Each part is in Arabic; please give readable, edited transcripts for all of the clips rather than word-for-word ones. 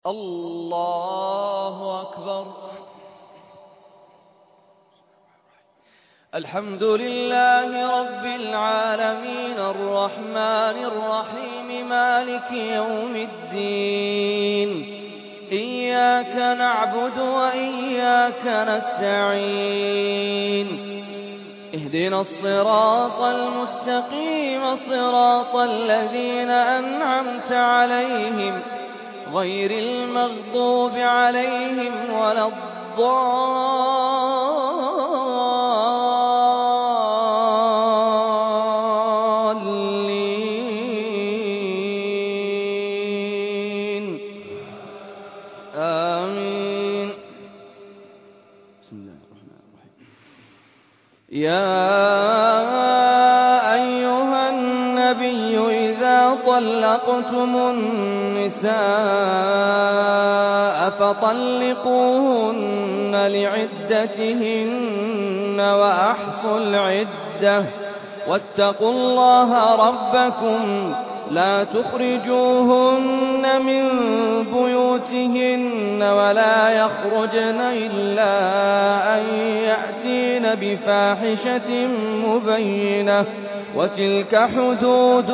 الله أكبر. الحمد لله رب العالمين الرحمن الرحيم مالك يوم الدين. إياك نعبد وإياك نستعين. اهدنا الصراط المستقيم صراط الذين أنعمت عليهم غير المغضوب عليهم ولا الضالين. آمين. بسم الله الرحمن الرحيم. يا أيها النبي إذا طلقتم النساء فطلقوهن لعدتهن وأحصوا العدة واتقوا الله ربكم لا تخرجوهن من بيوتهن ولا يخرجن إلا أن يأتين بفاحشة مبينة وتلك حدود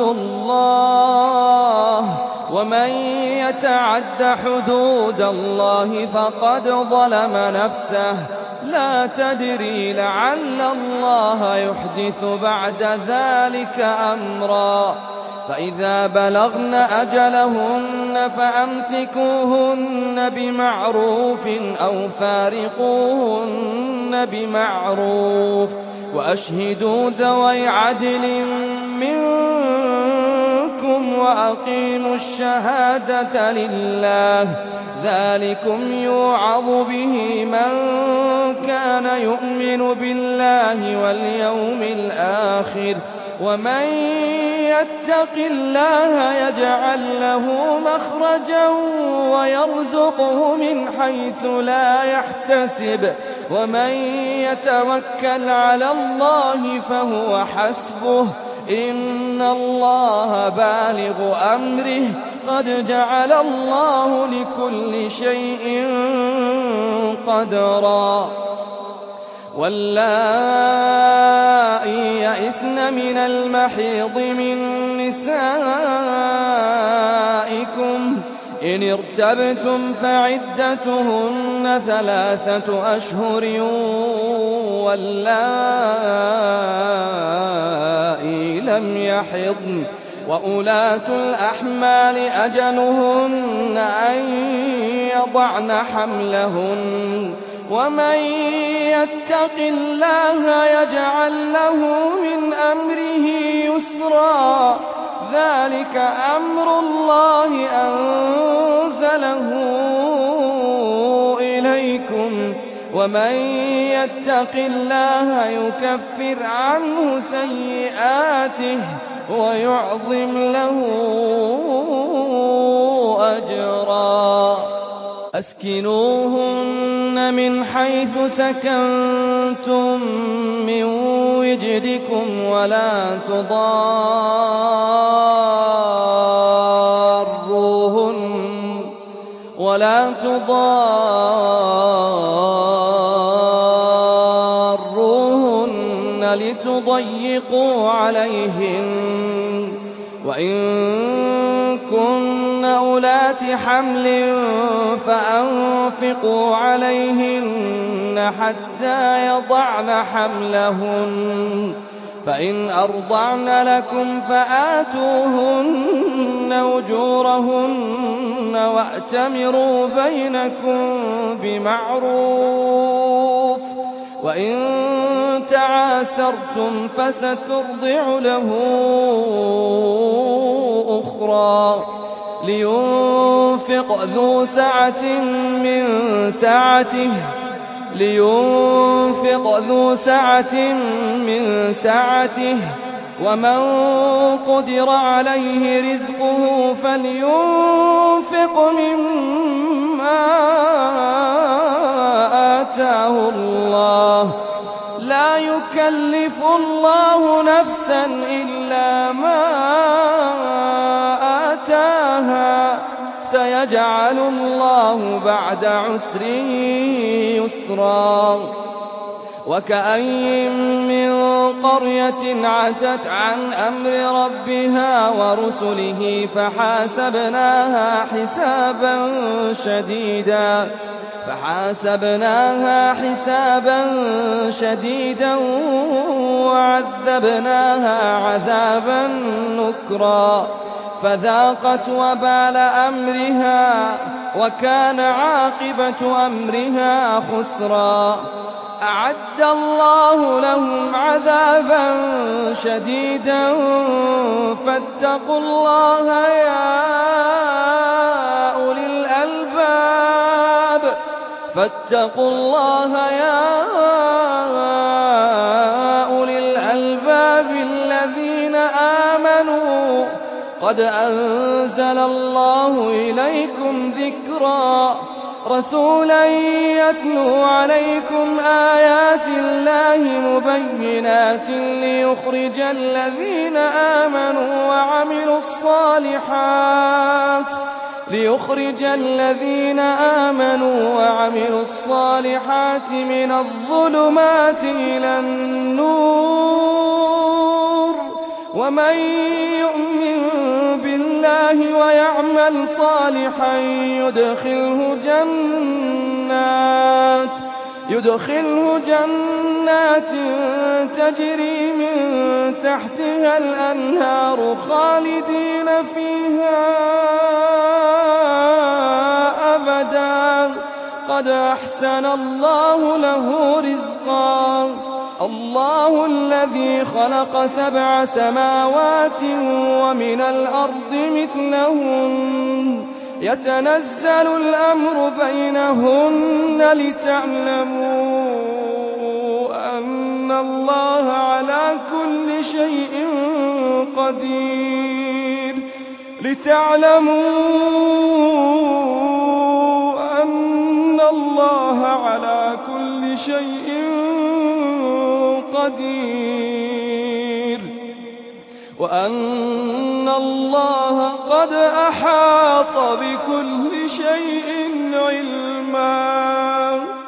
الله ومن يتعد حدود الله فقد ظلم نفسه لا تدري لعل الله يحدث بعد ذلك أمرا. فإذا بلغن أجلهن فأمسكوهن بمعروف أو فارقوهن بمعروف وأشهدوا ذوي عدل منكم وأقيموا الشهادة لله ذلكم يوعظ به من كان يؤمن بالله واليوم الآخر ومن يتق الله يجعل له مخرجا ويرزقه من حيث لا يحتسب ومن يتوكل على الله فهو حسبه إن الله بالغ أمره قد جعل الله لكل شيء قدرا. واللائي يئسن من المحيض من نسائكم إن ارتبتم فعدتهن 3 أشهر واللائي لم يحضن وأولاة الأحمال أجلهن أن يضعن حملهن ومن يتق الله يجعل له من أمره يسرا ذلك أمر الله أنزله إليكم ومن يتق الله يكفر عنه سيئاته ويعظم له أجرا. أسكنوهن من حيث سكنتم من وجدكم ولا تضاروهن لتضيقوا عليهن وإن كن أولات حمل فأنفقوا عليهن حتى يضعن حملهن فإن أرضعن لكم فآتوهن أجورهن وأتمروا بينكم بمعروف وإن تعاسرتم فسترضع له أخرى لينفق ذو سعة من سعته ومن قدر عليه رزقه فلينفق مما آتاه الله لا يكلف الله نفسا إلا ما آتاها سيجعل الله بعد عسر يسرا وكأين من قرية عتت عن أمر ربها ورسله فحاسبناها حسابا شديدا وعذبناها عذابا نكرا فذاقت وبال أمرها وكان عاقبة أمرها خسرا أعد الله لهم عذابا شديدا فاتقوا الله يا أولي الألباب الذين آمنوا قد أنزل الله إليكم ذكرا رسولا يتلو عليكم آيات الله مبينات ليخرج الذين آمنوا وعملوا الصالحات من الظلمات إلى النور ومن يؤمن بالله ويعمل صالحا يدخله جنات تجري من تحتها الأنهار خالدين فيها أبدا قد أحسن الله له رزقا الله الذي خلق 7 سماوات ومن الأرض مثلهن يتنزل الأمر بينهن لتعلموا أن الله على كل شيء قدير وأن الله قد أحاط بكل شيء علما